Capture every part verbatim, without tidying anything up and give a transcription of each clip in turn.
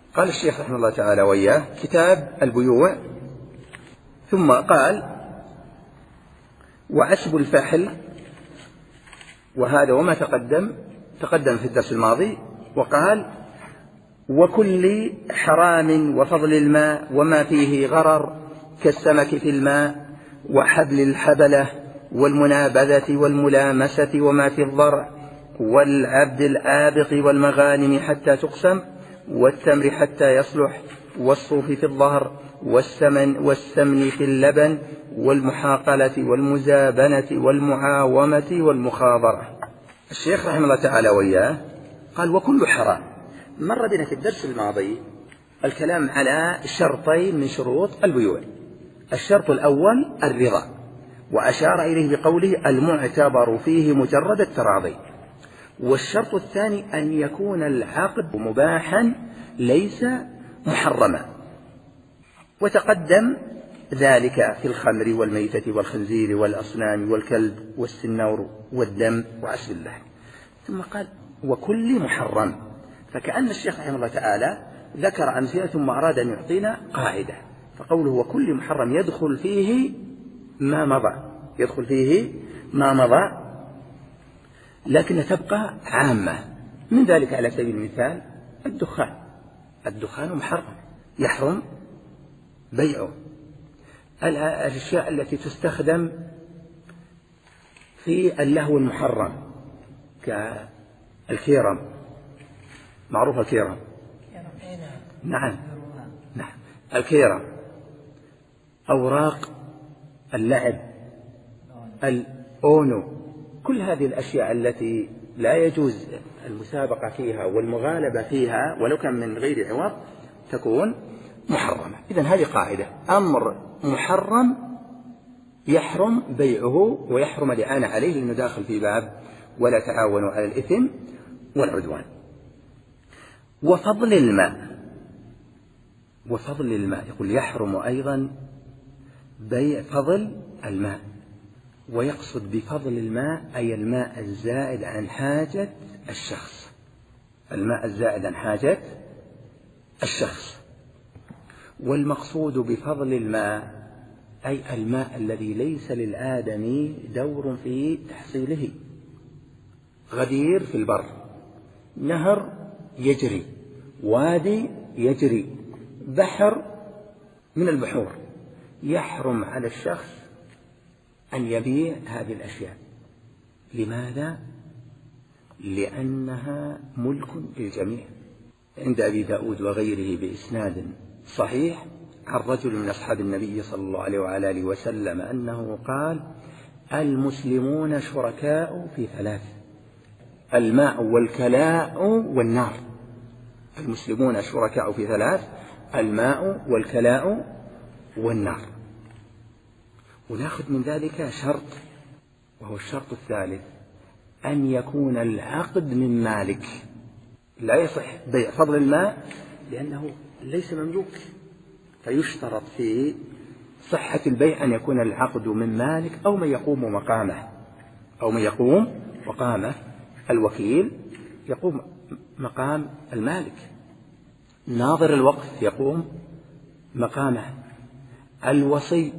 قال الشيخ رحمه الله تعالى وإياه كتاب البيوع، ثم قال وعسب الفحل، وهذا وما تقدم تقدم في الدرس الماضي، وقال وكل حرام وفضل الماء وما فيه غرر كالسمك في الماء وحبل الحبلة والمنابذة والملامسة وما في الضرع والعبد الآبق والمغانم حتى تقسم والتمر حتى يصلح والصوف في الظهر والسمن والسمن في اللبن والمحاقلة والمزابنة والمعاومة والمخاضرة. الشيخ رحمه الله تعالى وإياه قال وكل حرام. مر بنا في الدرس الماضي الكلام على شرطين من شروط البيوع. الشرط الأول الرضا، وأشار إليه بقوله المعتبر فيه مجرد التراضي. والشرط الثاني أن يكون العقد مباحا ليس محرما، وتقدم ذلك في الخمر والميتة والخنزير والأصنام والكلب والسنور والدم وعسل اللحم. ثم قال وكل محرم، فكأن الشيخ رحمه الله تعالى ذكر أمثلة ثم أراد أن يعطينا قاعدة، فقوله وكل محرم يدخل فيه ما مضى، يدخل فيه ما مضى، لكن تبقى عامة. من ذلك على سبيل المثال الدخان، الدخان محرم يحرم بيعه. الأشياء التي تستخدم في اللهو المحرم كالكيرم، معروف الكيرم؟ نعم نعم الكيرم، أوراق اللعب، الأونو، كل هذه الأشياء التي لا يجوز المسابقة فيها والمغالبة فيها ولو كان من غير عوض تكون محرمة. إذن هذه قاعدة، أمر محرم يحرم بيعه ويحرم الإعانة عليه، لأنه داخل في باب ولا تعاونوا على الإثم والعدوان. وفضل الماء، وفضل الماء يقول يحرم أيضا بيع فضل الماء، ويقصد بفضل الماء أي الماء الزائد عن حاجة الشخص، الماء الزائد عن حاجة الشخص. والمقصود بفضل الماء أي الماء الذي ليس للآدمي دور في تحصيله، غدير في البر، نهر يجري، وادي يجري، بحر من البحور، يحرم على الشخص أن يبيع هذه الأشياء. لماذا؟ لأنها ملك للجميع. عند أبي داود وغيره بإسناد صحيح عن رجل من أصحاب النبي صلى الله عليه وعلى آله وسلم أنه قال المسلمون شركاء في ثلاث: الماء والكلاء والنار. المسلمون شركاء في ثلاث: الماء والكلاء والنار. ونأخذ من ذلك شرط، وهو الشرط الثالث أن يكون العقد من مالك. لا يصح بيع فضل الماء لأنه ليس مملوك، فيشترط في صحة البيع أن يكون العقد من مالك أو من يقوم مقامه، أو من يقوم مقامه. الوكيل يقوم مقام المالك، ناظر الوقف يقوم مقامه، الوصي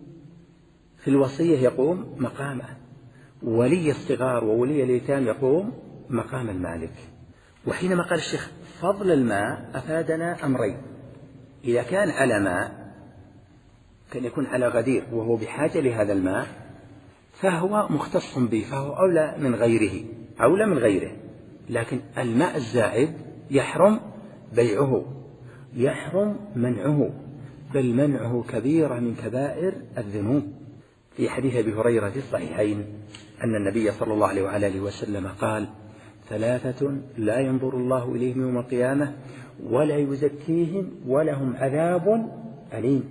في الوصية يقوم مقامه، ولي الصغار وولي اليتام يقوم مقام المالك. وحينما قال الشيخ فضل الماء أفادنا أمرين: إذا كان على ماء كان يكون على غدير وهو بحاجة لهذا الماء فهو مختص به، فهو أولى من غيره، أولى من غيره. لكن الماء الزائد يحرم بيعه، يحرم منعه، بل منعه كبيرة من كبائر الذنوب. في حديث أبي هريرة في الصحيحين أن النبي صلى الله عليه وعلى آله وسلم قال: ثلاثة لا ينظر الله إليهم يوم القيامة ولا يزكيهم ولهم عذاب أليم: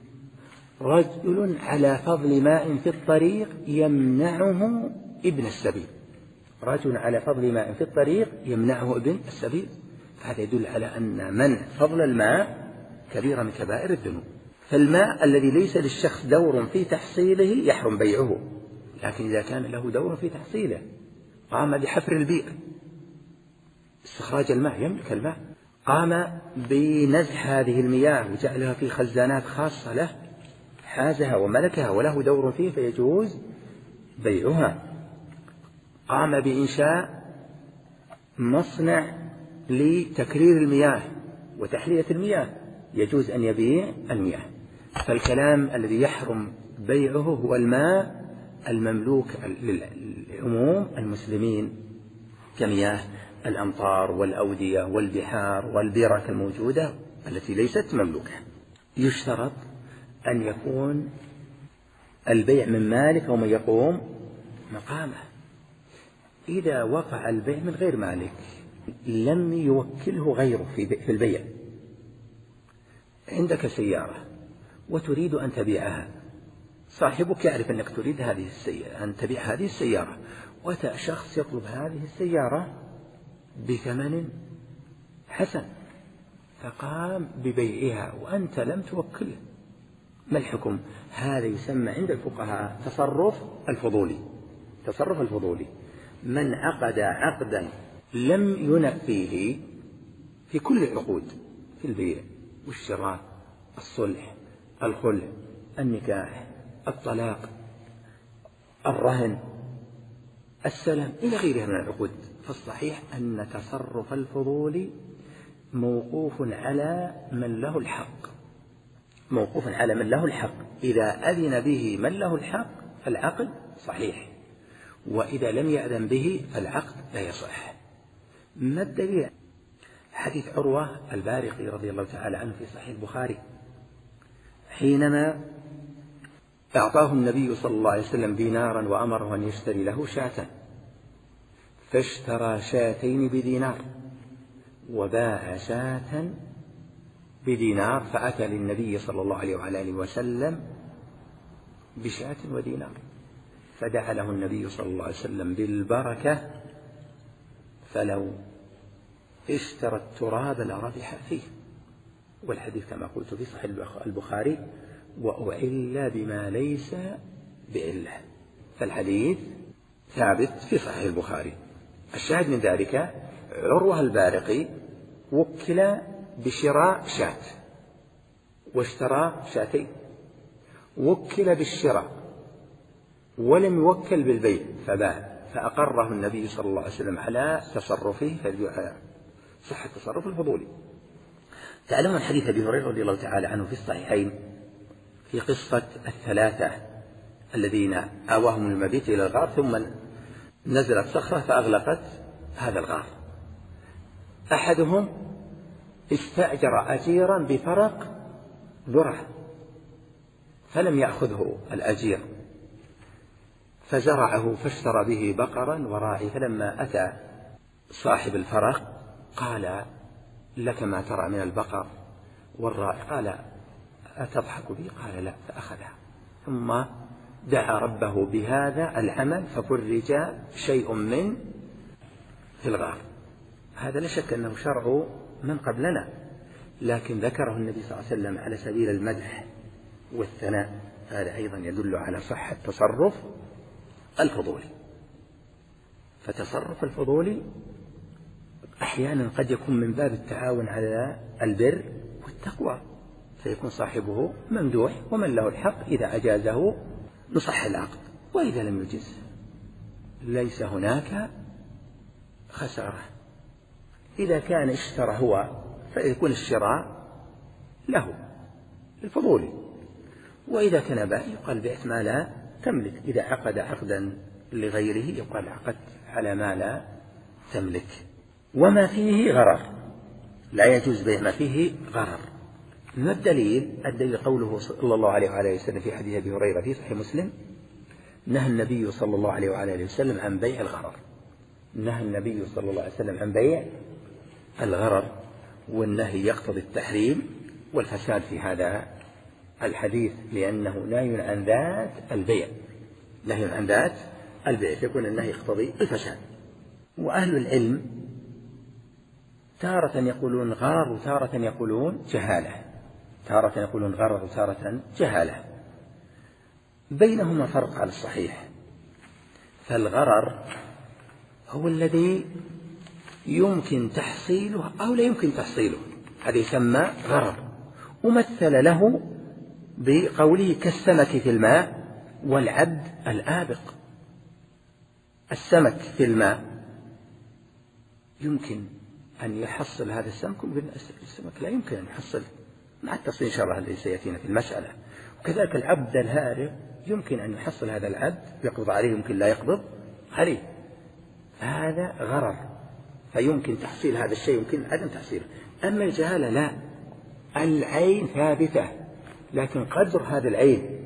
رجل على فضل ماء في الطريق يمنعه ابن السبيل. رجل على فضل ماء في الطريق يمنعه ابن السبيل. هذا يدل على أن منع فضل الماء كبيرة من كبائر الذنوب. فالماء الذي ليس للشخص دور في تحصيله يحرم بيعه، لكن إذا كان له دور في تحصيله، قام بحفر البئر، استخراج الماء، يملك الماء، قام بنزح هذه المياه وجعلها في خزانات خاصة له حازها وملكها وله دور فيه فيجوز بيعها. قام بإنشاء مصنع لتكرير المياه وتحلية المياه يجوز أن يبيع المياه. فالكلام الذي يحرم بيعه هو الماء المملوك للعموم المسلمين كمياه الأمطار والأودية والبحار والبرك الموجودة التي ليست مملوكة. يشترط أن يكون البيع من مالك أو من يقوم مقامه. إذا وقع البيع من غير مالك لم يوكله غيره في البيع. عندك سيارة وتريد أن تبيعها، صاحبك يعرف أنك تريد هذه السيارة أن تبيع هذه السيارة، وأتى شخص يطلب هذه السيارة بثمن حسن فقام ببيعها وأنت لم توكله، ما الحكم؟ هذا يسمى عند الفقهاء تصرف الفضولي. تصرف الفضولي من عقد عقدا لم ينفيه في كل العقود، في البيع والشراء، الصلح، الخلع، النكاح، الطلاق، الرهن، السلم إلى غيرها من العقود، فالصحيح أن تصرف الفضول موقوف على من له الحق. موقوف على من له الحق. إذا أذن به من له الحق فالعقد صحيح، وإذا لم يأذن به فالعقد لا يصح. ما الدليل؟ حديث عروة البارقي رضي الله تعالى عنه في صحيح البخاري حينما أعطاه النبي صلى الله عليه وسلم دينارا وأمره أن يشتري له شاة، فاشترى شاتين بدينار وباع شاة بدينار، فأتى للنبي صلى الله عليه وعلى آله وسلم بشاة ودينار، فدعا له النبي صلى الله عليه وسلم بالبركة، فلو اشترى التراب لربح فيه. والحديث كما قلت في صحيح البخاري وأعل بما ليس بعلة، فالحديث ثابت في صحيح البخاري. الشاهد من ذلك عروة البارقي وكل بشراء شاة واشترى شاتين، وكل بالشراء ولم يوكل بالبيع فباع، فأقره النبي صلى الله عليه وسلم على تصرفه فدل صحة التصرف الفضولي. تعلمون حديث أبي هريرة رضي الله تعالى عنه في الصحيحين في قصة الثلاثة الذين آواهم المبيت إلى الغار ثم نزلت صخرة فأغلقت هذا الغار. أحدهم استأجر أجيرا بفرق ذرة فلم يأخذه الأجير، فزرعه فاشترى به بقرا وراعي، فلما أتى صاحب الفرق قال لك ما ترى من البقر والراعي؟ قال أتضحك بي؟ قال لا، فأخذها. ثم دعا ربه بهذا العمل ففرج شيء من في الغار. هذا لا شك أنه شرع من قبلنا، لكن ذكره النبي صلى الله عليه وسلم على سبيل المدح والثناء، هذا أيضا يدل على صحة تصرف الفضولي. فتصرف الفضولي أحيانا قد يكون من باب التعاون على البر والتقوى، فيكون صاحبه ممدوح ومن له الحق إذا أجازه نصح العقد، وإذا لم يجز ليس هناك خسارة. إذا كان اشترى هو فيكون الشراء له الفضولي، وإذا كان باع يقال بعت ما لا تملك. إذا عقد عقدا لغيره يقال عقد على ما لا تملك. وما فيه غرر لا يجوز بيع ما فيه غرر. ما الدليل؟ الدليل قوله صلى الله عليه وعلى وسلم في حديث أبي هريرة في صحيح مسلم نهى النبي صلى الله عليه وعلى وسلم عن بيع الغرر. نهى النبي صلى الله عليه وسلم عن بيع الغرر، والنهي يقتضي التحريم والفساد في هذا الحديث، لأنه نهي عن ذات البيع، نهي عن ذات البيع، فيكون النهي يقتضي الفساد. وأهل العلم تارة يقولون غرر وتارة يقولون جهالة، تارة يقولون غرر وتارة جهالة، بينهما فرق على الصحيح. فالغرر هو الذي يمكن تحصيله أو لا يمكن تحصيله، هذا يسمى غرر. ومثل له بقوله كالسمك في الماء والعبد الآبق. السمك في الماء يمكن أن يحصل هذا السمك، السمك لا يمكن أن يحصل، مع التفصيل إن شاء الله الذي سيأتينا في المسألة. وكذلك العبد الهارب يمكن أن يحصل هذا العبد، يقبض عليه يمكن لا يقبض عليه، هذا غرر، فيمكن تحصيل هذا الشيء يمكن عدم تحصيله. أما الجهالة لا، العين ثابتة، لكن قدر هذه العين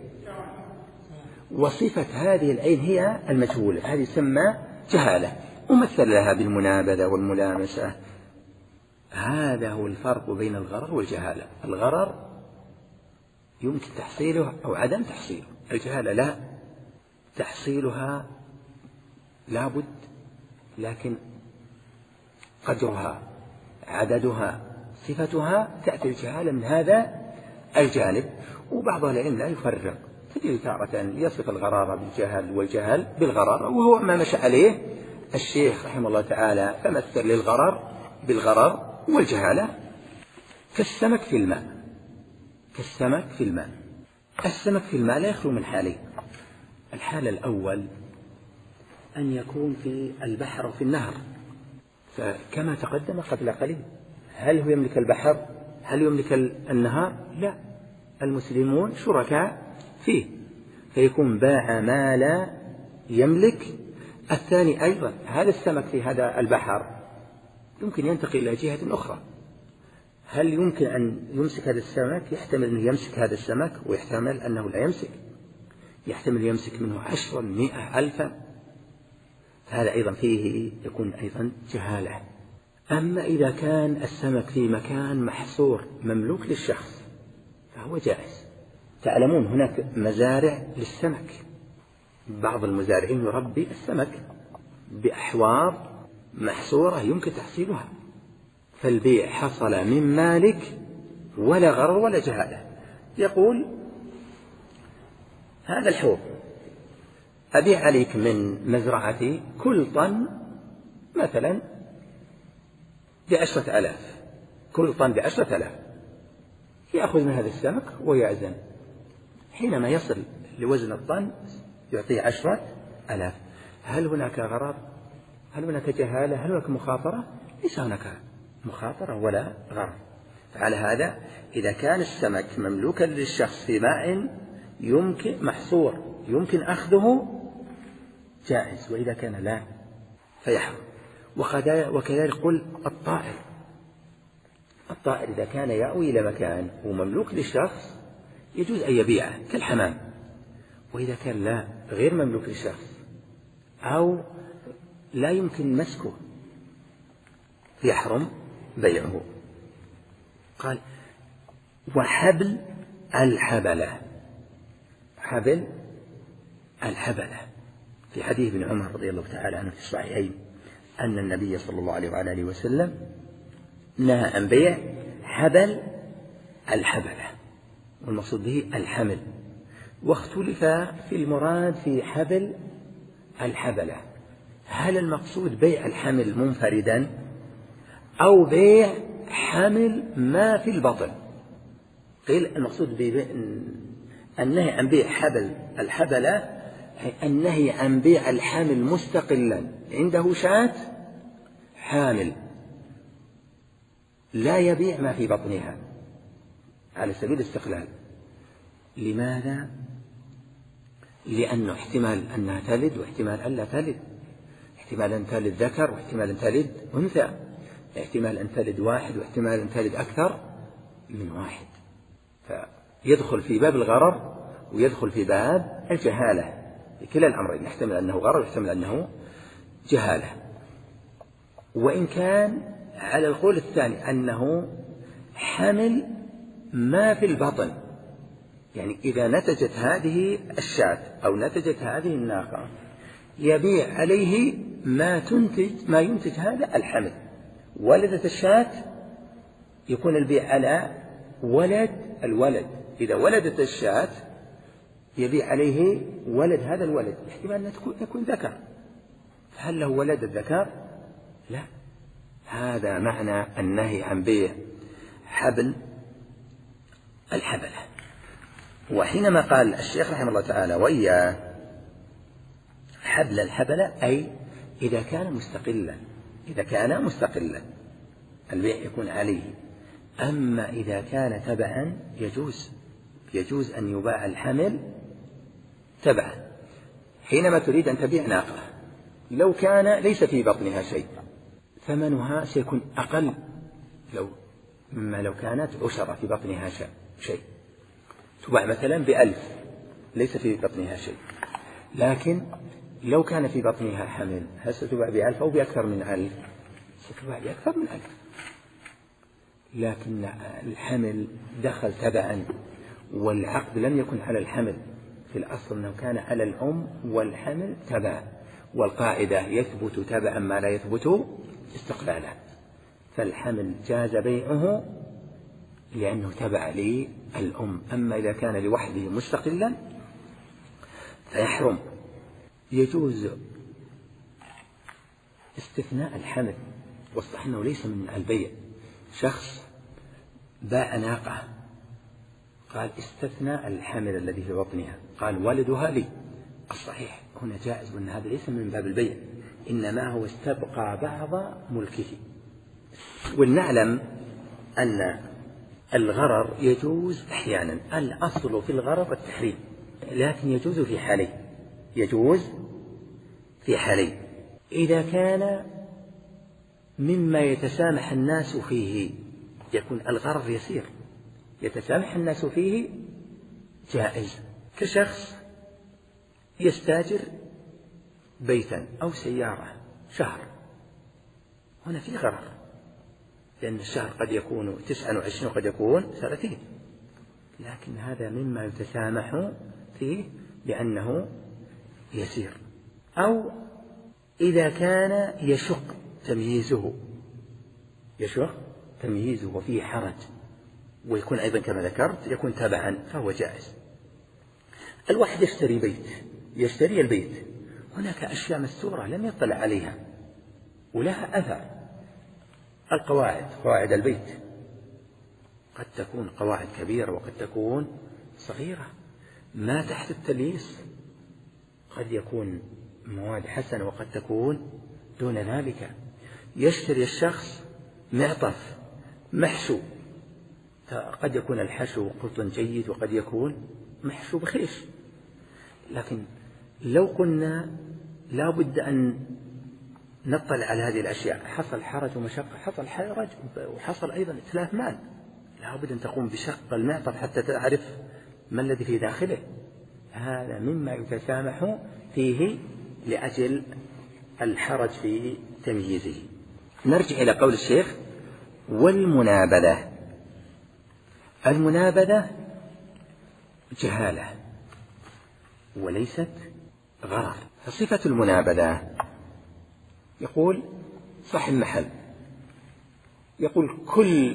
وصفة هذه العين هي المجهولة، هذه تسمى جهالة. ومثل لها بالمنابذة والملامسة. هذا هو الفرق بين الغرر والجهالة. الغرر يمكن تحصيله أو عدم تحصيله، الجهالة لا، تحصيلها لابد، لكن قدرها عددها صفتها تأتي الجهالة من هذا الجانب. وبعض العلم لا يفرق، تجد تارة يصف الغرارة بالجهل والجهل بالغرارة، وهو ما مشى عليه الشيخ رحمه الله تعالى، فمثل للغرر بالغرر والجهالة كالسمك في الماء. كالسمك في الماء، السمك في الماء لا يخلو من حالين. الحال الأول أن يكون في البحر أو في النهر، فكما تقدم قبل قليل، هل هو يملك البحر؟ هل يملك النهار؟ لا، المسلمون شركاء فيه، فيكون باع ما لا يملك. الثاني أيضا هذا السمك في هذا البحر يمكن ينتقل إلى جهة أخرى، هل يمكن أن يمسك هذا السمك؟ يحتمل أنه يمسك هذا السمك، ويحتمل أنه لا يمسك، يحتمل يمسك منه عشرا مئة ألفا، هذا أيضا فيه يكون أيضا جهالة. أما إذا كان السمك في مكان محصور مملوك للشخص فهو جائز. تعلمون هناك مزارع للسمك، بعض المزارعين يربي السمك بأحواض محصورة يمكن تحصيلها، فالبيع حصل من مالك ولا غرر ولا جهالة. يقول هذا الحوض أبيع عليك من مزرعتي كل طن مثلا بعشرة آلاف، كل طن بعشرة آلاف، يأخذ من هذا السمك ويعزن، حينما يصل لوزن الطن يعطيه عشرة آلاف. هل هناك غرر؟ هل هناك جهالة؟ هل هناك مخاطرة؟ ليس هناك مخاطرة ولا غرر. فعلى هذا إذا كان السمك مملوكا للشخص في ماء يمكن محصور يمكن أخذه جائز، وإذا كان لا فيحرم. وكذلك قل الطائر، الطائر إذا كان يأوي إلى مكان ومملوك للشخص يجوز أن يبيعه كالحمام، وإذا كان لا غير مملوك للشخص أو لا يمكن مسكه يحرم بيعه. قال وحبل الحبلة، حبل الحبلة في حديث ابن عمر رضي الله تعالى عنه في الصحيحين أن النبي صلى الله عليه وعلى آله وسلم نهى عن بيع حبل الحبلة، والمقصود به الحمل. واختلف في المراد في حبل الحبلة، هل المقصود بيع الحمل منفردا أو بيع حمل ما في البطن؟ قيل المقصود النهي عن بيع حبل الحبلة النهي عن بيع الحمل مستقلا، عنده شاة حامل لا يبيع ما في بطنها على سبيل الاستقلال. لماذا؟ لأنه احتمال أنها تلد واحتمال أن لا تلد، احتمال أن تلد ذكر واحتمال أن تلد أنثى، احتمال أن تلد واحد واحتمال أن تلد أكثر من واحد، فيدخل في باب الغرر ويدخل في باب الجهالة، بكلا الأمرين يحتمل أنه غرر ويحتمل أنه جهالة. وإن كان على القول الثاني أنه حمل ما في البطن، يعني إذا نتجت هذه الشاة أو نتجت هذه الناقة يبيع عليه ما تنتج ما ينتج هذا الحمل. ولدت الشاة يكون البيع على ولد الولد، إذا ولدت الشاة يبيع عليه ولد هذا الولد، احتمال أن يكون ذكر، هل له ولد الذكر؟ لا، هذا معنى النهي عن بيع حبل الحبلة. وحينما قال الشيخ رحمه الله تعالى وإياه حبل الحبلة أي إذا كان مستقلا، إذا كان مستقلا البيع يكون عليه. أما إذا كان تبعا يجوز يجوز أن يباع الحمل تبعا. حينما تريد أن تبيع ناقة لو كان ليس في بطنها شيء ثمنها سيكون أقل لو مما لو كانت عشرة في بطنها شيء، تباع مثلا بألف ليس في بطنها شيء. لكن لو كان في بطنها حمل هل ستباع بألف أو بأكثر من ألف؟ ستباع بأكثر من ألف. لكن الحمل دخل تبعا والعقد لم يكن على الحمل، في الأصل أنه كان على الأم والحمل تبع، والقاعدة يثبت تبعا ما لا يثبت استقلالا، فالحمل جاز بيعه لأنه تبع للأم. أما إذا كان لوحده مستقلا فيحرم. يجوز استثناء الحمل، والصح أنه ليس من البيع. شخص باع ناقة قال استثناء الحمل الذي في بطنها، قال ولدها لي، الصحيح هنا جائز، وأن هذا ليس من باب البيع، إنما هو استبقى بعض ملكه. ولنعلم أن الغرر يجوز أحيانا، الأصل في الغرر التحريم، لكن يجوز في حالين، يجوز في حالين: إذا كان مما يتسامح الناس فيه، يكون الغرر يسير يتسامح الناس فيه جائز، كشخص يستاجر بيتا أو سيارة شهر، هنا في غرر، لأن الشهر قد يكون تسعة وعشرين وقد يكون ثلاثين، لكن هذا مما يتسامح فيه لأنه يسير. أو إذا كان يشق تمييزه يشق تمييزه وفيه حرج، ويكون أيضا كما ذكرت يكون تبعا، فهو جائز. الواحد يشتري بيت يشتري البيت هناك أشياء مستورة لم يطلع عليها ولها أثر. القواعد، قواعد البيت قد تكون قواعد كبيرة وقد تكون صغيرة، ما تحت التلييس قد يكون مواد حسنة وقد تكون دون ذلك. يشتري الشخص معطف محشو، قد يكون الحشو قطن جيد وقد يكون محشو بخيش، لكن لو قلنا لا بد أن نطلع على هذه الأشياء حصل حرج ومشقة، حصل حرج وحصل أيضا إتلاف مال، لا بد أن تقوم بشق المعطف حتى تعرف ما الذي في داخله. هذا مما يتسامح فيه لأجل الحرج في تمييزه. نرجع إلى قول الشيخ: والمنابذة. المنابذة جهالة وليست غرر. فصفة المنابذة يقول صاحب المحل يقول كل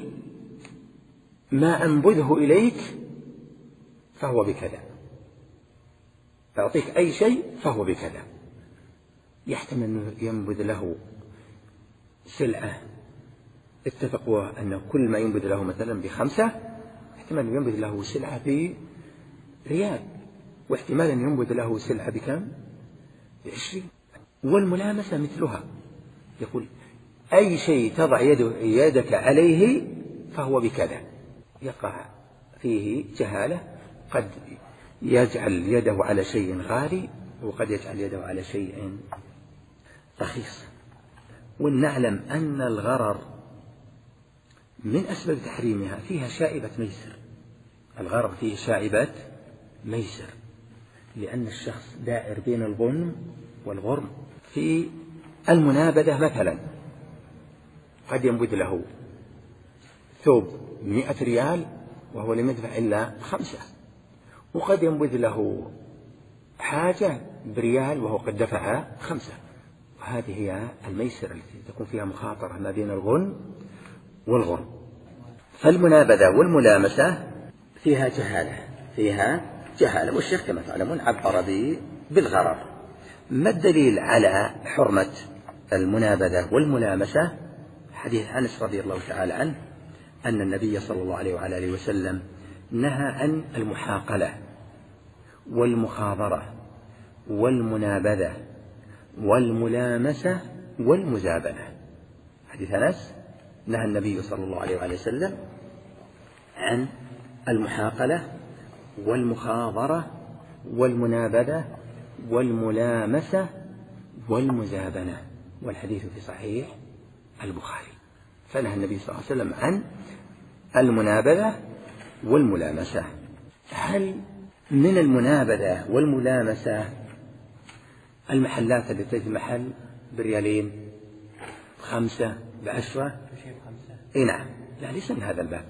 ما أنبذه إليك فهو بكذا، أعطيك أي شيء فهو بكذا. يحتمل أنه ينبذ له سلعة اتفقوا أن كل ما ينبذ له مثلا بخمسة، احتمال أن ينبذ له سلعة بريال، واحتمال أن ينبذ له سلعة بكم؟ بعشرين. والملامسة مثلها، يقول أي شيء تضع يدك عليه فهو بكذا. يقع فيه جهالة، قد يجعل يده على شيء غالي وقد يجعل يده على شيء رخيص. ولنعلم أن الغرر من أسباب تحريمها فيها شائبة ميسر، الغرر فيه شائبة ميسر، لأن الشخص دائر بين الظلم والغرم. في المنابذة مثلا قد ينبذ له ثوب مئة ريال وهو لم يدفع إلا خمسة، وقد ينبذ له حاجة بريال وهو قد دفع خمسة، وهذه هي الميسر التي تكون فيها مخاطرة ما بين الغنم والغرم. فالمنابذة والملامسة فيها جهالة فيها جهالة والشيخ كما تعلمون عبر به بالغرر. ما الدليل على حرمة المنابذة والملامسة؟ حديث أنس رضي الله تعالى عنه أن النبي صلى الله عليه وعلى آله وسلم نهى عن المحاقلة والمخاضرة والمنابذة والملامسة والمزابنة. حديث أنس نهى النبي صلى الله عليه وعلى وسلم عن المحاقلة والمخاضرة والمنابذة والملامسة والمزابنة، والحديث في صحيح البخاري. فنهى النبي صلى الله عليه وسلم عن المنابذة والملامسة. هل من المنابذة والملامسة المحلات التي تجد محل بريالين خمسة بعشرة؟ اي نعم، لا ليس من هذا الباب.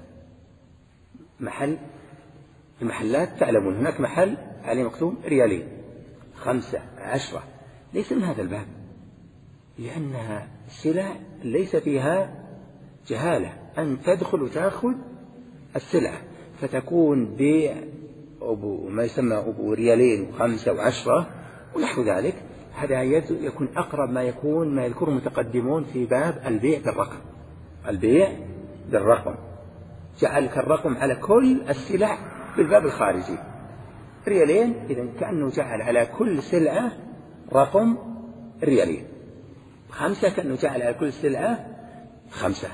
محل المحلات تعلمون هناك محل عليه مكتوب ريالين خمسة عشرة، ليس من هذا الباب، لأنها سلع ليس فيها جهالة، أن تدخل وتأخذ السلعة، فتكون بيع أبو ما يسمى أبو ريالين وخمسة وعشرة ونحو ذلك. هذا يكون أقرب ما يكون ما يذكره المتقدمون في باب البيع بالرقم. البيع بالرقم جعل الرقم على كل السلع بالباب الخارجي. ريالين إذن كأنه جعل على كل سلعة رقم ريالين. خمسة كأنه جعل على كل سلعة خمسة.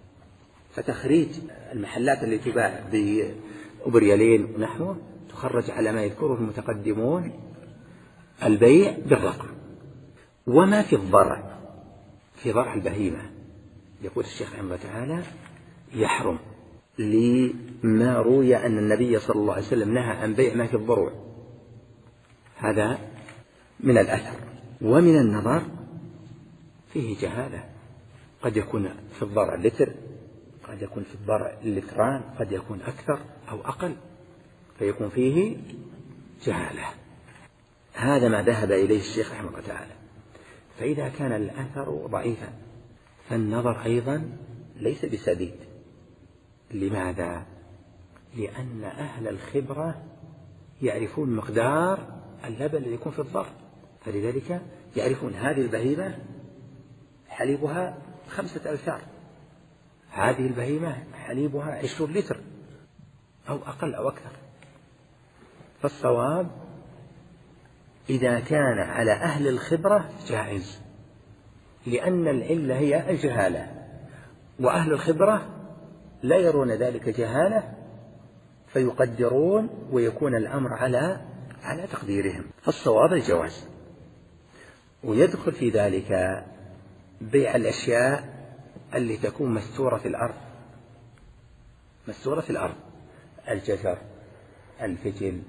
فتخريج المحلات التي تباع بريالين ونحوه تخرج على ما يذكره المتقدمون البيع بالرقم. وما في الضرع، في ضرع البهيمة، يقول الشيخ رحمه الله تعالى يحرم لما روي أن النبي صلى الله عليه وسلم نهى عن بيع ما في الضروع. هذا من الأثر. ومن النظر فيه جهالة، قد يكون في الضرع لتر، قد يكون في الضرع لتران، قد يكون أكثر أو أقل، فيكون فيه جهالة. هذا ما ذهب إليه الشيخ رحمه الله تعالى. فإذا كان الأثر ضعيفا فالنظر أيضا ليس بسديد. لماذا؟ لأن أهل الخبرة يعرفون مقدار اللبن الذي يكون في الضرع، فلذلك يعرفون هذه البهيمة حليبها خمسة ألتار، هذه البهيمة حليبها عشرون لتر أو أقل أو أكثر. فالصواب إذا كان على أهل الخبرة جائز، لأن العلة هي الجهالة، وأهل الخبرة لا يرون ذلك جهالة فيقدرون ويكون الأمر على على تقديرهم. فالصواب الجواز. ويدخل في ذلك بيع الأشياء اللي تكون مستورة في الأرض، مستورة في الأرض، الجزر، الفجل،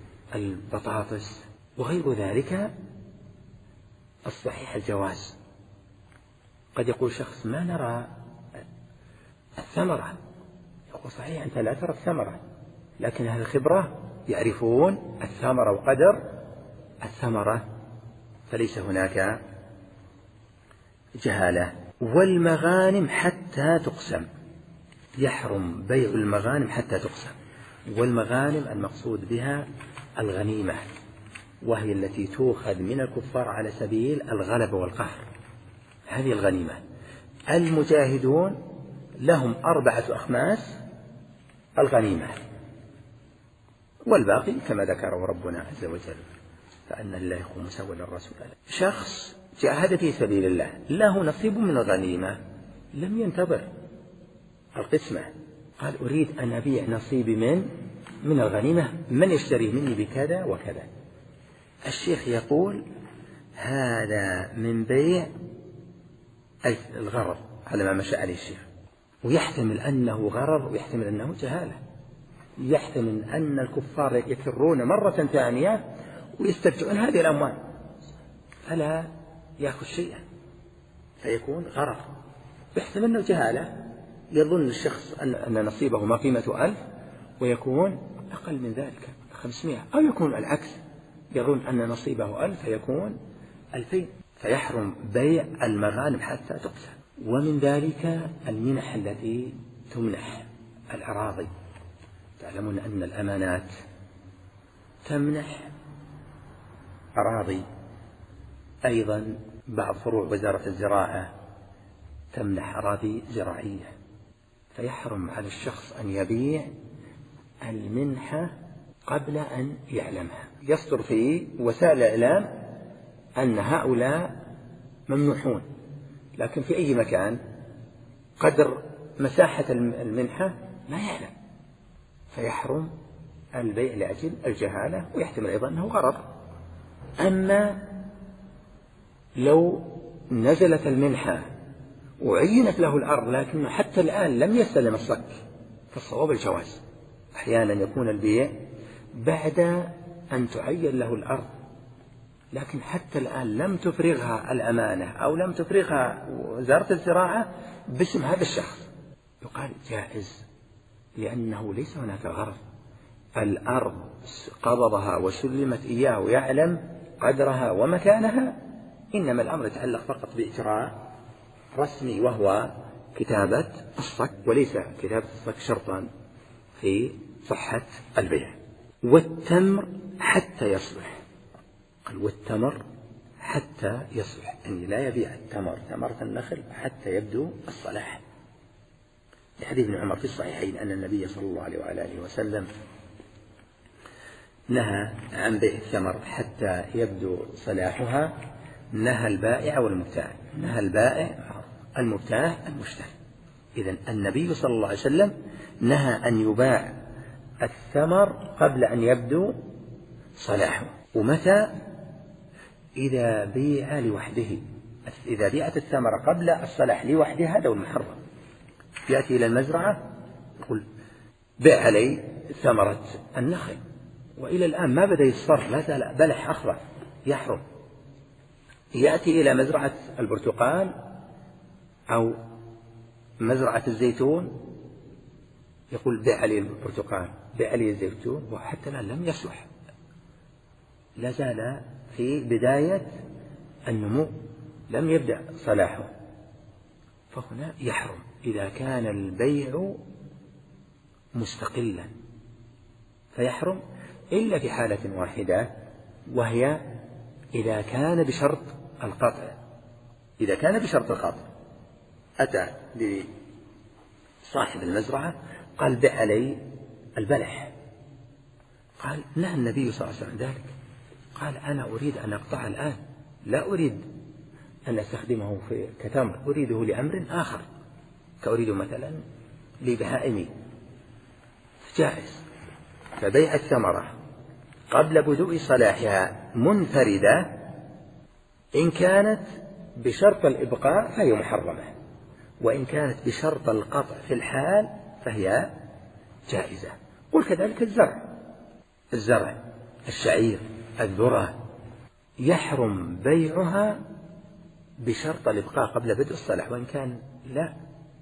البطاطس وغير ذلك، الصحيح الجواز. قد يقول شخص ما نرى الثمرة، يقول صحيح أنت لا ترى الثمرة، لكن أهل الخبرة يعرفون الثمرة وقدر الثمرة، فليس هناك جهالة. والمغانم حتى تقسم، يحرم بيع المغانم حتى تقسم. والمغانم المقصود بها الغنيمة، وهي التي تؤخذ من الكفار على سبيل الغلبة والقهر، هذه الغنيمة. المجاهدون لهم أربعة أخماس الغنيمة، والباقي كما ذكره ربنا عز وجل فأن لله خمسه وللرسول. شخص جاهد في سبيل الله له نصيب من الغنيمة، لم ينتظر القسمة، قال أريد أن أبيع نصيبي من من الغنيمة، من يشتري مني بكذا وكذا. الشيخ يقول هذا من بيع الغرر على ما مشى عليه الشيخ، ويحتمل أنه غرر ويحتمل أنه جهالة، يحتمل أن الكفار يكرون مرة ثانية ويسترجعون هذه الأموال فلا يأخذ شيئا، فيكون غرر. يحتمل أنه جهالة، يظن الشخص أن, أن نصيبه ما قيمة ألف ويكون أقل من ذلك خمسمائة، أو يكون العكس، يظن أن نصيبه ألف فيكون ألفين، فيحرم بيع المغانم حتى تقسم. ومن ذلك المنح التي تمنح الأراضي. تعلمون أن الأمانات تمنح أراضي، أيضا بعض فروع وزارة الزراعة تمنح أراضي زراعية، فيحرم على الشخص أن يبيع المنحة قبل أن يعلمها. يصدر في وسائل الإعلام أن هؤلاء ممنوحون، لكن في أي مكان قدر مساحة المنحة ما يعلم، فيحرم البيع لأجل الجهالة، ويحتمل أيضا أنه غرض. أما لو نزلت المنحة وعينت له الأرض لكنه حتى الآن لم يستلم الصك، فالصواب الجواز. أحيانا يكون البيع بعد أن تعين له الأرض، لكن حتى الآن لم تفرغها الأمانة أو لم تفرغها وزارة الزراعة باسم هذا الشخص، يقال جائز، لأنه ليس هناك غرض. الأرض قبضها وسلمت إياه ويعلم قدرها ومكانها، إنما الأمر يتعلق فقط بإجراء رسمي وهو كتابة الصك، وليس كتابة الصك شرطا في صحة البيع. والتمر حتى يصلح، قال والتمر حتى يصلح، يعني لا يبيع التمر ثمرة النخل حتى يبدو الصلاح، لحديث ابن عمر في الصحيحين أن النبي صلى الله عليه وآله وسلم نهى عن بيع الثمر حتى يبدو صلاحها، نهى البائع والمبتاع، نهى البائع المبتاع المشتري. إذن النبي صلى الله عليه وسلم نهى أن يباع الثمر قبل أن يبدو صلاحه. ومتى؟ إذا بيع لوحده، إذا بيعت الثمرة قبل الصلاح لوحدها هذا المحرم. يأتي إلى المزرعة يقول بيع علي ثمرة النخل، وإلى الآن ما بدأ يصفر، لا زال بلح أخضر، يحرم. يأتي إلى مزرعة البرتقال أو مزرعة الزيتون يقول بيع علي البرتقال، بيع علي الزيتون، وحتى الآن لم يصلح، لا زال في بداية النمو، لم يبدأ صلاحه، فهنا يحرم إذا كان البيع مستقلا، فيحرم إلا في حالة واحدة، وهي إذا كان بشرط القطع. إذا كان بشرط القطع أتى لصاحب المزرعة قال بيع علي البلح، قال نهى النبي صلى الله عليه وسلم ذلك، قال أنا أريد أن أقطع الآن، لا أريد أن أستخدمه في كتمر، أريده لأمر آخر، كأريد مثلا لبهائمي، جائز. فبيع الثمرة قبل بدء صلاحها منفردة إن كانت بشرط الإبقاء فهي محرمة، وإن كانت بشرط القطع في الحال فهي جائزة. قل كذلك الزرع، الزرع الشعير الذرة يحرم بيعها بشرط الإبقاء قبل بدء الصلاح، وإن كان لا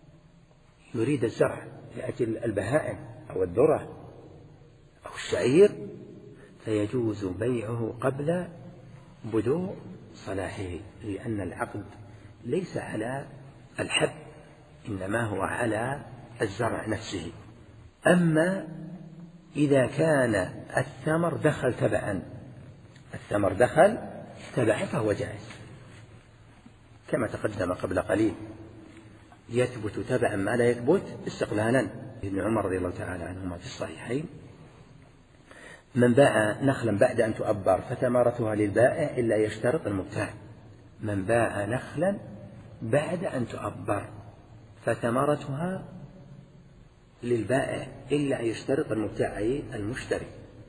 يريد الزرع لأجل البهائم أو الذرة أو الشعير فيجوز بيعه قبل بدء صلاحه، لأن العقد ليس على الحب إنما هو على الزرع نفسه. أما إذا كان الثمر دخل تبعا، الثمر دخل تبعا فهو جائز، كما تقدم قبل قليل، يثبت تبعا ما لا يثبت استقلالا. ابن عمر رضي الله تعالى عنهما في الصحيحين من باع نخلا بعد أن تؤبر فثمرتها للبائع إلا يشترط المبتاع، من باع نخلا بعد أن تؤبر فثمرتها للبائع إلا يشترط المبتاع أي المشتري،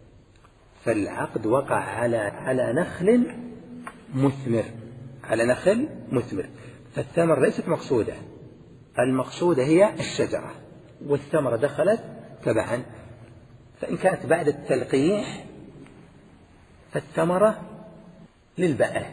فالعقد وقع على على نخل مثمر، على نخل مثمر، فالثمر ليست مقصودة، المقصودة هي الشجرة، والثمرة دخلت تبعا. فإن كانت بعد التلقيح فالثمرة للبائع،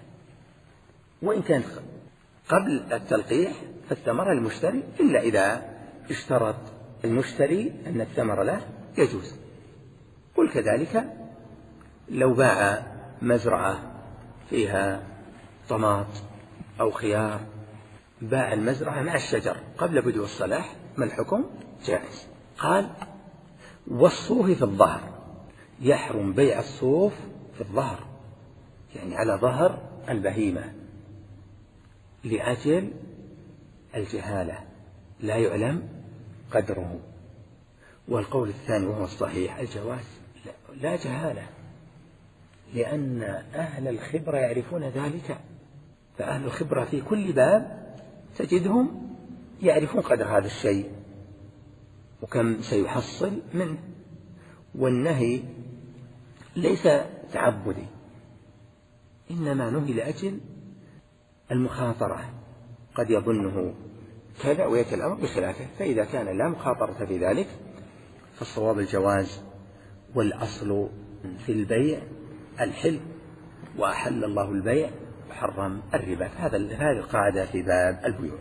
وإن كانت قبل التلقيح فالثمرة للمشتري، إلا إذا اشترط المشتري أن الثمرة له يجوز. قل كذلك لو باع مزرعة فيها طماط أو خيار، باع المزرعة مع الشجر قبل بدء الصلاح، ما الحكم؟ جائز. قال والصوف في الظهر، يحرم بيع الصوف في الظهر، يعني على ظهر البهيمة، لأجل الجهالة لا يعلم قدره. والقول الثاني وهو الصحيح الجواز لا جهالة، لأن أهل الخبرة يعرفون ذلك، فأهل الخبرة في كل باب تجدهم يعرفون قدر هذا الشيء وكم سيحصل منه. والنهي ليس تعبدي، إنما نهي لأجل المخاطرة، قد يظنه كذا ويأتي الأمر بخلافه، فإذا كان لا مخاطرة في ذلك فالصواب الجواز. والأصل في البيع الحل، وأحل الله البيع وحرم الربا، هذا هذه القاعدة في باب البيوع.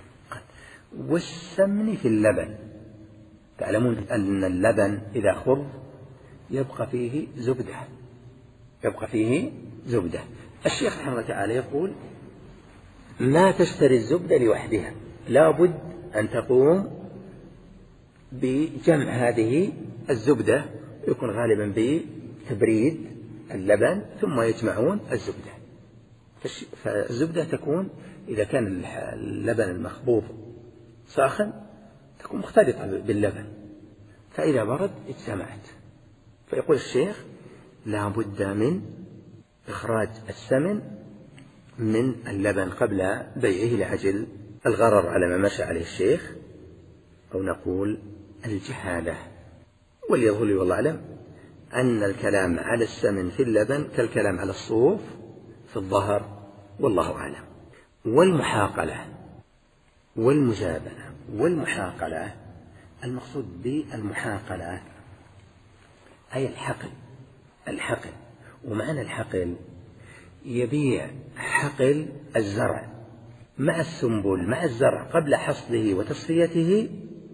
والسمن في اللبن، تعلمون أن اللبن إذا خض يبقى فيه زبدة، يبقى فيه زبدة. الشيخ رحمه الله تعالى يقول لا تشتري الزبدة لوحدها، لا بد أن تقوم بجمع هذه الزبدة، يكون غالبا بتبريد اللبن ثم يجمعون الزبدة. فالزبدة تكون إذا كان اللبن المخبوط ساخن تكون مختلطة باللبن، فإذا برد اجتمعت. فيقول الشيخ لا بد من إخراج السمن من اللبن قبل بيعه لأجل الغرر على ما مشى عليه الشيخ، أو نقول الجهالة. وليظهر لي والله أعلم أن الكلام على السمن في اللبن كالكلام على الصوف في الظهر، والله أعلم. والمحاقلة والمزابنة. والمحاقلة المقصود بالمحاقلة أي الحقل، الحقل. ومعنى الحقل يبيع حقل الزرع مع السنبل مع الزرع قبل حصده وتصفيته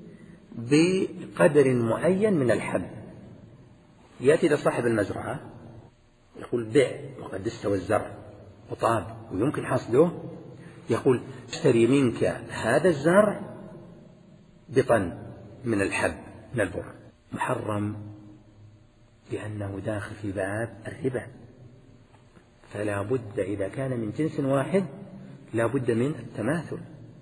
بقدر معين من الحب. يأتي لصاحب المزرعة يقول بيع وقد استوى الزرع وطاب ويمكن حصده، يقول اشتري منك هذا الزرع بطن من الحب من البر، محرم لأنه داخل في باب الربا. فلا بد إذا كان من جنس واحد لا بد من التماثل.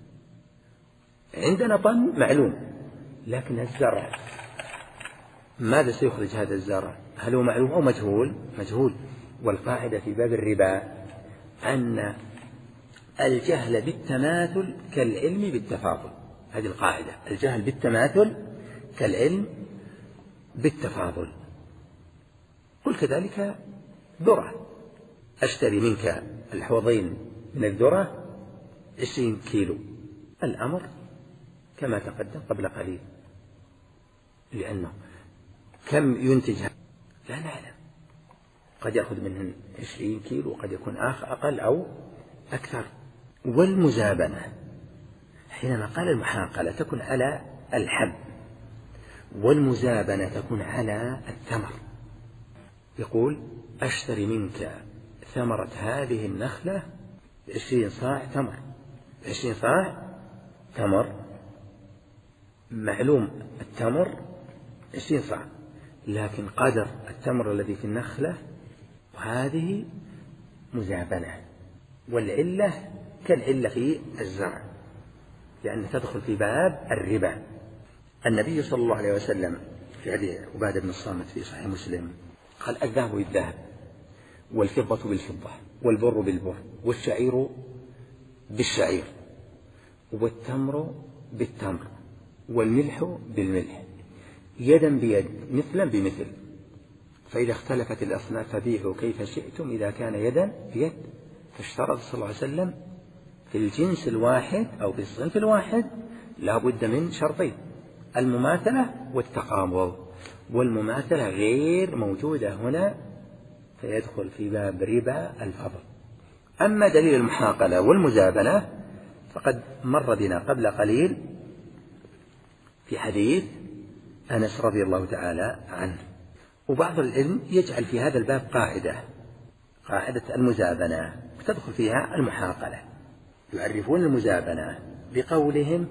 عندنا طن معلوم، لكن الزرع ماذا سيخرج هذا الزرع؟ هل هو معلوم أو مجهول؟ مجهول. والقاعدة في باب الربا أن الجهل بالتماثل كالعلم بالتفاضل، هذه القاعدة، الجهل بالتماثل كالعلم بالتفاضل. قل كذلك ذرة، أشتري منك الحوضين من الذرة عشرين كيلو، الأمر كما تقدم قبل قليل، لأنه كم ينتج لا نعلم، قد يأخذ منهن عشرين كيلو وقد يكون أقل أو أكثر. والمزابنة حينما قال المحاقلة تكون على الحب، والمزابنة تكون على الثمر. يقول أشتري منك ثمرة هذه النخلة بعشرين صاع تمر، بعشرين صاع تمر، معلوم التمر عشرين صاع، لكن قدر التمر الذي في النخلة، وهذه مزابنة. والعلة كالعلة في الزرع، لأن تدخل في باب الربا. النبي صلى الله عليه وسلم في حديث عبادة بن الصامت في صحيح مسلم قال الذهب بالذهب، والفضة بالفضة، والبر بالبر، والشعير بالشعير، والتمر بالتمر، والملح بالملح، يدا بيد مثلا بمثل، فإذا اختلفت الأصناف فبيعوا كيف شئتم إذا كان يدا بيد. فاشترط صلى الله عليه وسلم في الجنس الواحد أو في الصنف الواحد لا بد من شرطين، المماثلة والتقابض، والمماثلة غير موجودة هنا فيدخل في باب ربا الفضل. أما دليل المحاقلة والمزابنة فقد مر بنا قبل قليل في حديث أنس رضي الله تعالى عنه. وبعض العلم يجعل في هذا الباب قاعدة، قاعدة المزابنة تدخل فيها المحاقلة. يعرفون المزابنة بقولهم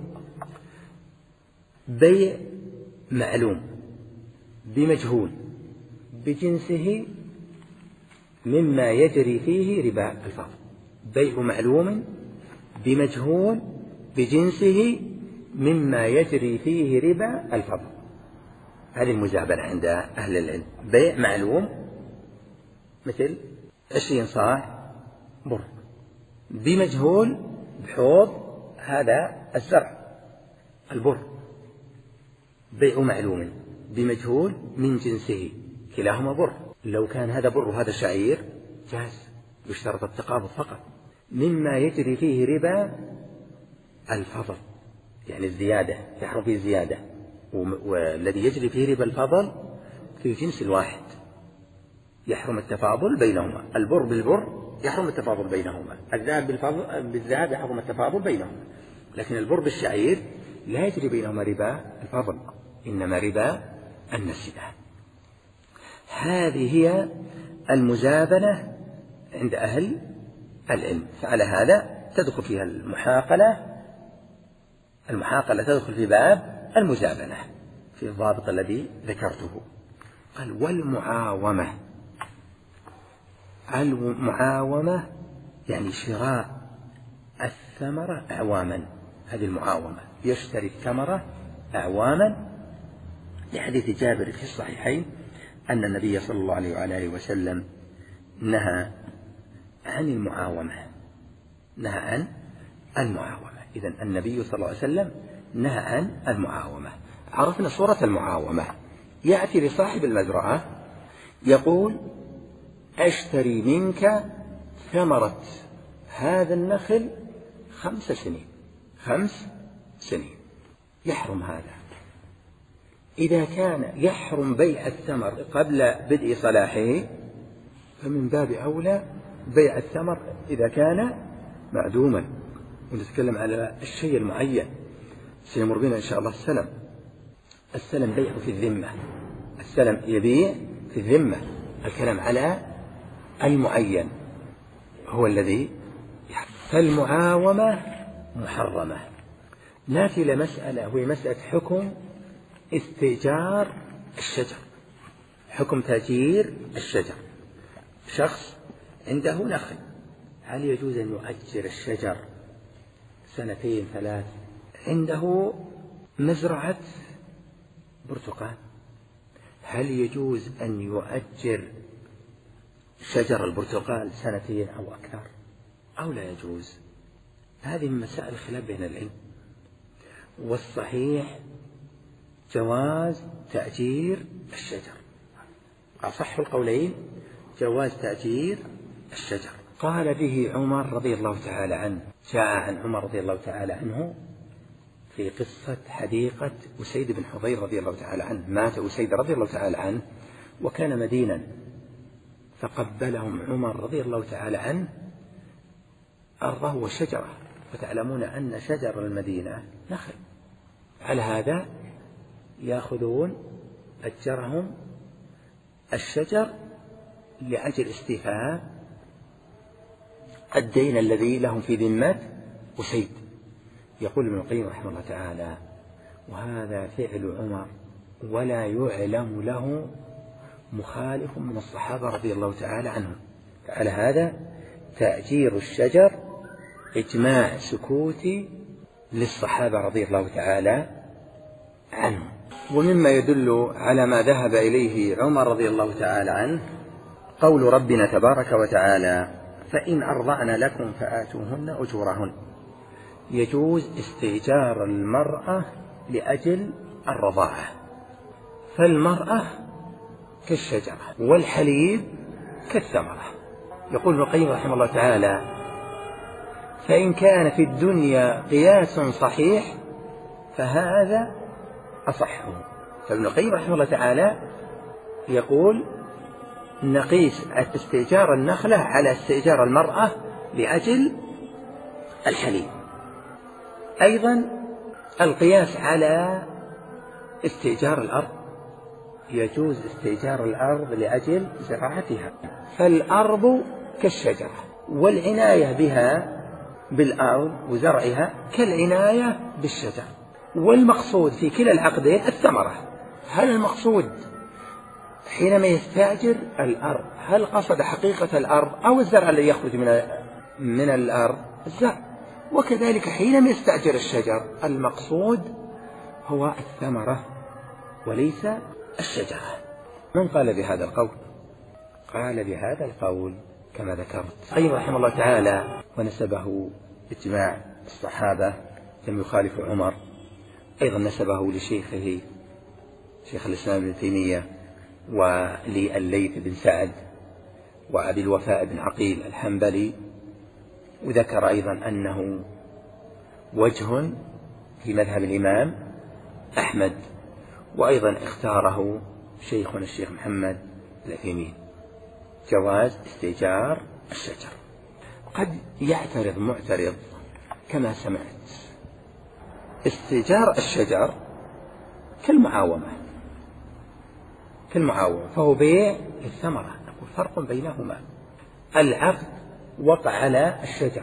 بيع معلوم بمجهول بجنسه مما يجري فيه ربا الفضل، بيع معلوم بمجهول بجنسه مما يجري فيه ربا الفضل. هذه المزابنة عند أهل العلم. بيع معلوم مثل عشرين صاع بر بمجهول بحوض، هذا الزرع البر، بيع معلوم بمجهول من جنسه، كلاهما بر. لو كان هذا بر وهذا شعير جاز، يشترط التقابض فقط. مما يجري فيه ربا الفضل، يعني الزيادة، يحرم فيه الزيادة، والذي يجري فيه ربا الفضل في جنس الواحد يحرم التفاضل بينهما. البر بالبر يحرم التفاضل بينهما، الذهب بالذهب يحرم التفاضل بينهما، لكن البر بالشعير لا يجري بينهما ربا الفضل، إنما ربا النسيئة. هذه هي المزابنة عند أهل العلم. فعلى هذا تدخل فيها المحاقلة، المحاقلة تدخل في باب المزابنة في الضابط الذي ذكرته. قال والمعاومة، المعاومة يعني شراء الثمرة أعواما، هذه المعاومة، يشتري الثمرة أعواما، لحديث جابر في الصحيحين أن النبي صلى الله عليه وآله وسلم نهى عن المعاومة، نهى عن المعاومة. إذن النبي صلى الله عليه وسلم نهى عن المعاومة. عرفنا صورة المعاومة. يأتي لصاحب المزرعة يقول أشتري منك ثمرة هذا النخل خمس سنين، خمس سنين، يحرم هذا. إذا كان يحرم بيع الثمر قبل بدء صلاحه فمن باب أولى بيع الثمر إذا كان معدوما. ونتكلم على الشيء المعين، سيمر بنا إن شاء الله السلم. السلم بيع في الذمة، السلم يبيع في الذمة، الكلام على المعين هو الذي يحرم. فالمعاومة محرمة. نأتي إلى مسألة وهي مسألة حكم استئجار الشجر، حكم تأجير الشجر. شخص عنده نخل، هل يجوز أن يؤجر الشجر سنتين ثلاث؟ عنده مزرعة برتقال، هل يجوز أن يؤجر شجر البرتقال سنتين أو أكثر أو لا يجوز؟ هذه من مسائل الخلاف بين العلم. والصحيح جواز تأجير الشجر، أصح القولين جواز تأجير الشجر. قال به عمر رضي الله تعالى عنه، جاء عن عمر رضي الله تعالى عنه في قصة حديقة أسيد بن حضير رضي الله تعالى عنه. مات أسيد رضي الله تعالى عنه وكان مدينا، فقبلهم عمر رضي الله تعالى عنه أرضه وشجره، وتعلمون أن شجر المدينة نخل. على هذا يأخذون أجرهم الشجر لأجل استيفاء الدين الذي لهم في ذمة أسيد. يقول ابن القيم رحمه الله تعالى: وهذا فعل عمر ولا يعلم له مخالف من الصحابة رضي الله تعالى عنهم. على هذا تأجير الشجر إجماع سكوتي للصحابة رضي الله تعالى عنهم. ومما يدل على ما ذهب إليه عمر رضي الله تعالى عنه قول ربنا تبارك وتعالى: فإن أرضعن لكم فآتوهن أجورهن. يجوز استئجار المرأة لأجل الرضاعة، فالمرأة كالشجرة والحليب كالثمرة. يقول ابن القيم رحمه الله تعالى: فإن كان في الدنيا قياس صحيح فهذا أصحه. فابن القيم رحمه الله تعالى يقول نقيس استئجار النخلة على استئجار المرأة لأجل الحليب. أيضا القياس على استئجار الأرض، يجوز استئجار الأرض لأجل زراعتها، فالأرض كالشجرة، والعناية بها بالأرض وزرعها كالعناية بالشجر. والمقصود في كلا العقدين الثمرة. هل المقصود حينما يستأجر الأرض هل قصد حقيقة الأرض أو الزرع الذي يخرج من من الأرض؟ الزرع. وكذلك حينما يستأجر الشجر المقصود هو الثمرة وليس الشجرة. من قال بهذا القول؟ قال بهذا القول كما ذكرت أيضا رحمه الله تعالى ونسبه اجماع الصحابة لم يخالف عمر، أيضا نسبه لشيخه شيخ الإسلام ابن تيمية وللليث بن سعد وأبي الوفاء بن عقيل الحنبلي، وذكر أيضا أنه وجه في مذهب الإمام أحمد، وأيضا اختاره شيخنا الشيخ محمد العثيمين جواز استئجار الشجر. قد يعترض معترض كما سمعت استئجار الشجر كالمعاومة كالمعاومة فهو بيع الثمرة، نقول فرق بينهما. العقد وقع على الشجر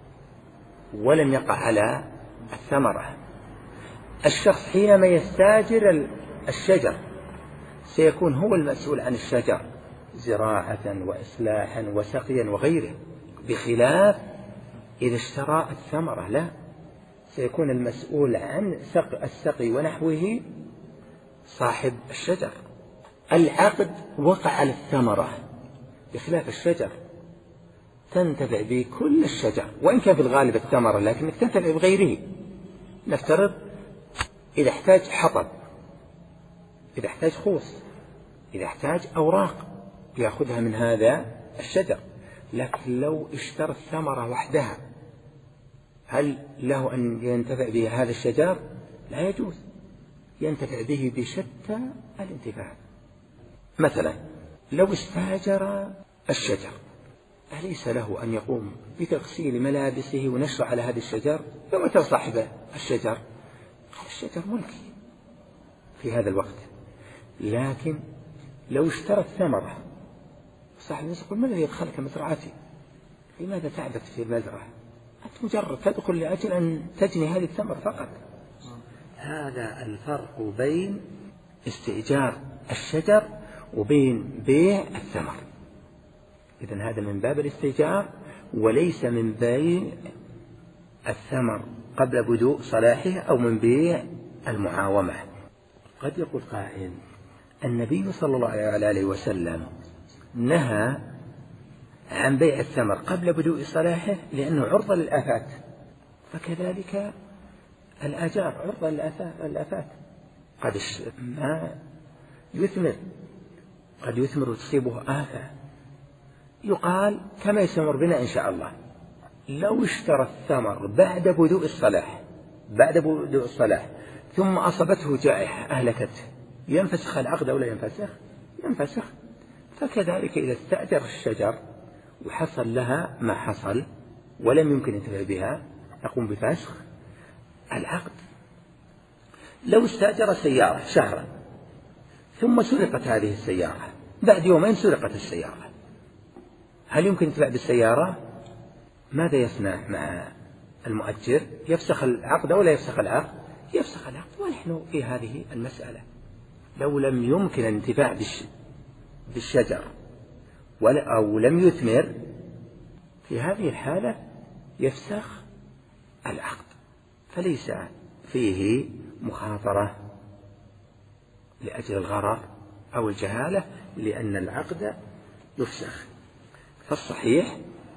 ولم يقع على الثمرة. الشخص حينما يستاجر الشجر سيكون هو المسؤول عن الشجر زراعة وإصلاحا وسقيا وغيره، بخلاف إذا اشترى الثمرة لا، سيكون المسؤول عن السقي ونحوه صاحب الشجر. العقد وقع على الثمرة بخلاف الشجر، تنتفع به كل الشجر وإن كان في الغالب الثمرة، لكنك تنتفع بغيره. نفترض إذا احتاج حطب، إذا احتاج خوص، إذا احتاج أوراق يأخذها من هذا الشجر، لكن لو اشترى الثمرة وحدها هل له أن ينتفع به هذا الشجر؟ لا يجوز، ينتفع به بشتى الانتفاع. مثلا لو استاجر الشجر أليس له أن يقوم بتغسيل ملابسه ونشر على هذا الشجر؟ فمتى صاحب الشجر؟ الشجر ملكي في هذا الوقت. لكن لو اشترى الثمرة صاحب الناس يقول: ما الذي يدخلك مزرعتي؟ لماذا تعبت في المزرعة؟ أنت مجرد تدخل لأجل أن تجني هذه الثمرة فقط. هذا الفرق بين استئجار الشجر وبين بيع الثمر. إذن هذا من باب الاستئجار وليس من بيع الثمر قبل بدء صلاحه أو من بيع المعاومة. قد يقول قائل: النبي صلى الله عليه وسلم نهى عن بيع الثمر قبل بدء صلاحه لأنه عرضة للآفات، فكذلك الآجار عرضة للآفات. قد ما يثمر قد يثمر وتصيبه آفة. يقال كما يسمر بنا إن شاء الله: لو اشترى الثمر بعد بدء الصلاح بعد بدء الصلاح ثم أصابته جائحة أهلكته، ينفسخ العقد أو لا ينفسخ؟ ينفسخ. فكذلك إذا استأجر الشجر وحصل لها ما حصل ولم يمكن ينتفع بها يقوم بفسخ العقد. لو استأجر سيارة شهرا ثم سرقت هذه السيارة، بعد يومين سرقت السيارة، هل يمكن ينتفع بالسيارة؟ ماذا يصنع مع المؤجر؟ يفسخ العقد أو لا يفسخ العقد؟ يفسخ العقد. ونحن في هذه المسألة لو لم يمكن الانتفاع بالشجر أو لم يثمر، في هذه الحالة يفسخ العقد، فليس فيه مخاطرة لأجل الغرر أو الجهالة، لأن العقد يفسخ. فالصحيح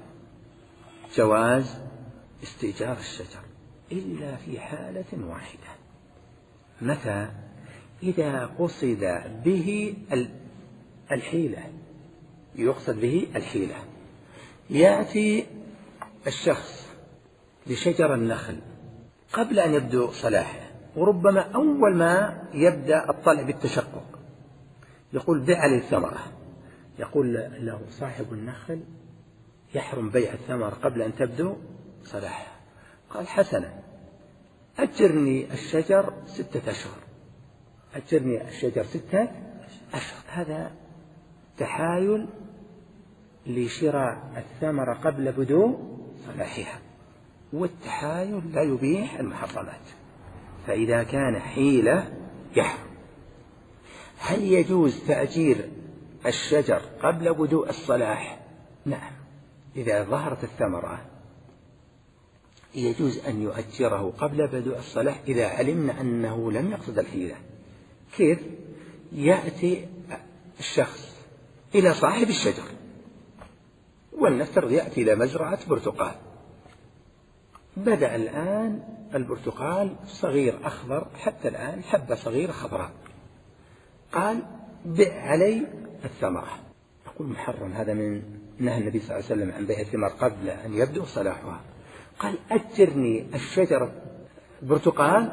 جواز استئجار الشجر إلا في حالة واحدة. متى؟ إذا قصد به الحيلة، يقصد به الحيلة. يأتي الشخص لشجر النخل قبل أن يبدو صلاحه، وربما أول ما يبدأ الطلع بالتشقق يقول: بيع لي الثمرة. يقول له صاحب النخل: يحرم بيع الثمر قبل أن تبدو صلاحها. قال: حسنا، أجرني الشجر ستة أشهر أجرني الشجر ستة أشهر. هذا تحايل لشراء الثمرة قبل بدو صلاحها، والتحايل لا يبيح المحرمات، فإذا كان حيلة يحرم. هل يجوز تأجير الشجر قبل بدوء الصلاح؟ نعم، إذا ظهرت الثمرة يجوز أن يؤجره قبل بدء الصلاة إذا علمنا أنه لم يقصد الحيلة. كيف؟ يأتي الشخص إلى صاحب الشجر، ولنفترض يأتي إلى مزرعة برتقال، بدأ الآن البرتقال صغير أخضر، حتى الآن حبة صغيرة خضراء، قال بع علي الثمرة. يقول محرم، هذا من نهى النبي صلى الله عليه وسلم عن بيع الثمر قبل أن يبدو صلاحها. قال أجرني الشجرة برتقال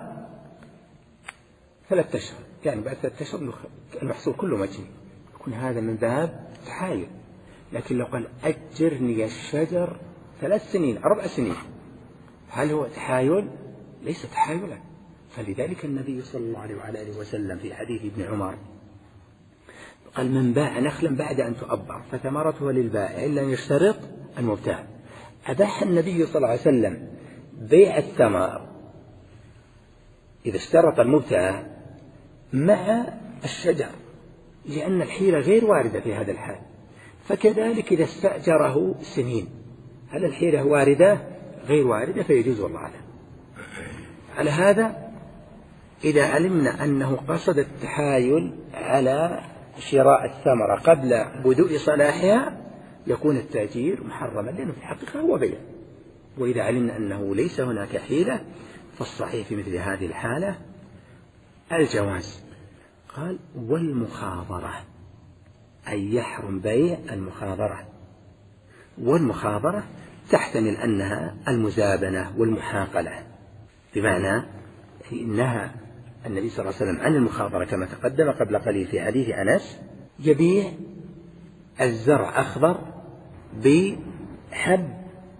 ثلاثة أشهر، يعني بعد ثلاثة أشهر المحصول كله مجني، يكون هذا من باب تحايل. لكن لو قال أجرني الشجر ثلاث سنين أربع سنين، هل هو تحايل؟ ليس تحايلا. فلذلك النبي صلى الله عليه وعلى آله وسلم في حديث ابن عمر قال من باع نخلا بعد أن تؤبر فثمرتها للبائع إلا أن يشترط المبتاع. أباح النبي صلى الله عليه وسلم بيع الثمر إذا اشترط المبتاع مع الشجر، لأن الحيلة غير واردة في هذا الحال. فكذلك إذا استأجره سنين، هل الحيلة واردة؟ غير واردة، فيجوز والله أعلم. على هذا إذا علمنا أنه قصد التحايل على شراء الثمرة قبل بدء صلاحها يكون التأجير محرما، لأنه في الحقيقة هو بيع. وإذا علمنا أنه ليس هناك حيلة فالصحيح في مثل هذه الحالة الجواز. قال والمخاضرة، أي يحرم بيع المخاضرة. والمخاضرة تحتمل أنها المزابنة والمحاقلة، بمعنى نهى النبي صلى الله عليه وسلم عن المخاضرة كما تقدم قبل قليل في حديث أنس، يبيع الزرع أخضر بحب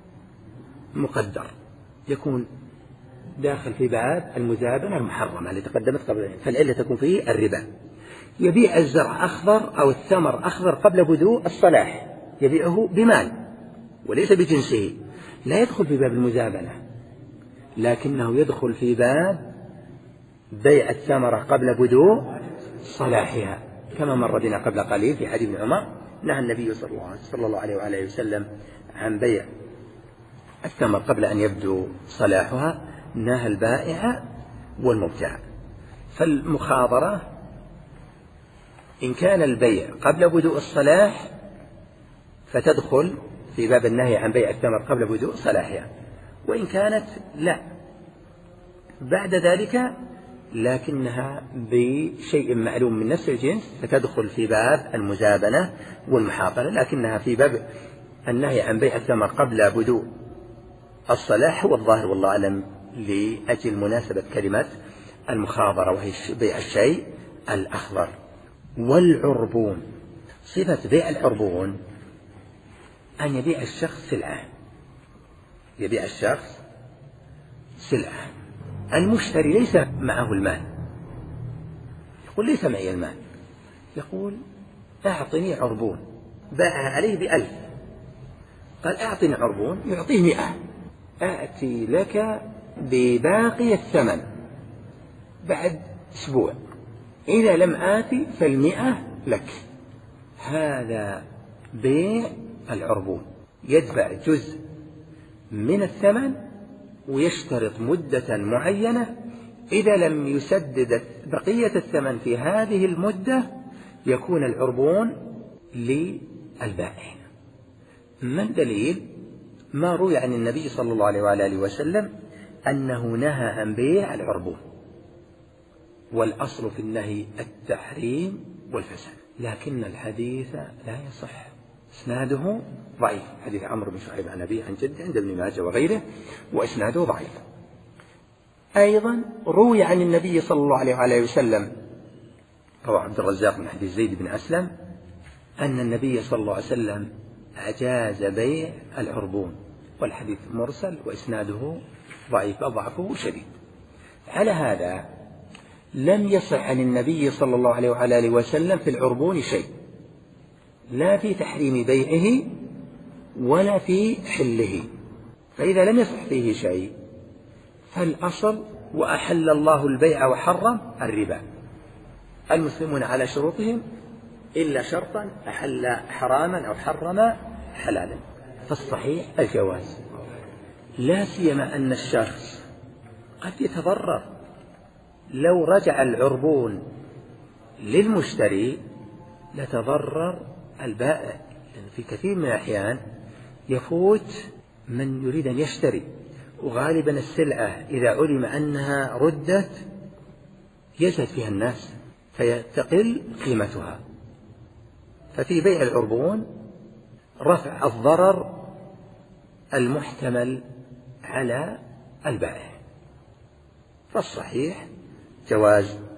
مقدر، يكون داخل في باب المزابنة المحرمة التي تقدمت قبل، فالعلة تكون فيه الربا. يبيع الزرع أخضر أو الثمر أخضر قبل بدء الصلاح، يبيعه بمال وليس بجنسه، لا يدخل في باب المزابنة، لكنه يدخل في باب بيع الثمرة قبل بدء صلاحها، كما مر بنا قبل قليل في حديث ابن عمر نهى النبي صلى الله عليه وآله وسلم عن بيع الثمر قبل أن يبدو صلاحها، نهى البائع والمبتاع. فالمخاضرة إن كان البيع قبل بدء الصلاح فتدخل في باب النهي عن بيع الثمر قبل بدء صلاحها، وإن كانت لا بعد ذلك لكنها بشيء معلوم من نفس الجنس فتدخل في باب المزابنة والمحاقلة، لكنها في باب النهي عن بيع الثمر قبل بدء الصلاح هو الظاهر والله أعلم، لأجل مناسبة كلمة المخاضرة وهي بيع الشيء الأخضر. والعربون، صفة بيع العربون أن يبيع الشخص سلعة، يبيع الشخص سلعة، المشتري ليس معه المال، يقول ليس معي المال، يقول أعطني عربون، باعها عليه بألف، قال أعطني عربون، يعطيه مئة، أأتي لك بباقي الثمن بعد أسبوع، إذا لم آتي فالمئة لك. هذا بيع العربون، يدفع جزء من الثمن ويشترط مدة معينة، إذا لم يسدد بقية الثمن في هذه المدة يكون العربون للبائع. ما الدليل؟ ما روي عن النبي صلى الله عليه وآله وسلم أنه نهى عن بيع العربون، والأصل في النهي التحريم والفساد، لكن الحديث لا يصح، إسناده ضعيف، حديث عمرو بن شعيب عن أبيه عن جده عند ابن ماجه وغيره، وإسناده ضعيف. أيضا روي عن النبي صلى الله عليه وآله وسلم، روى عبد الرزاق من حديث زيد بن أسلم أن النبي صلى الله عليه وسلم أجاز بيع العربون، والحديث مرسل وإسناده ضعيف ضعفه شديد. على هذا لم يصح عن النبي صلى الله عليه وآله وسلم في العربون شيء، لا في تحريم بيعه ولا في حله، فإذا لم يصح فيه شيء فالأصل وأحل الله البيع وحرم الربا، المسلمون على شروطهم إلا شرطا أحل حراما أو حرم حلالا، فالصحيح الجواز. لا سيما أن الشخص قد يتضرر لو رجع العربون للمشتري، لتضرر البائع، لأن في كثير من الأحيان يفوت من يريد أن يشتري، وغالبا السلعة إذا علم أنها ردت يزهد فيها الناس فيتقل قيمتها. ففي بيع العربون رفع الضرر المحتمل على البائع، فالصحيح جواز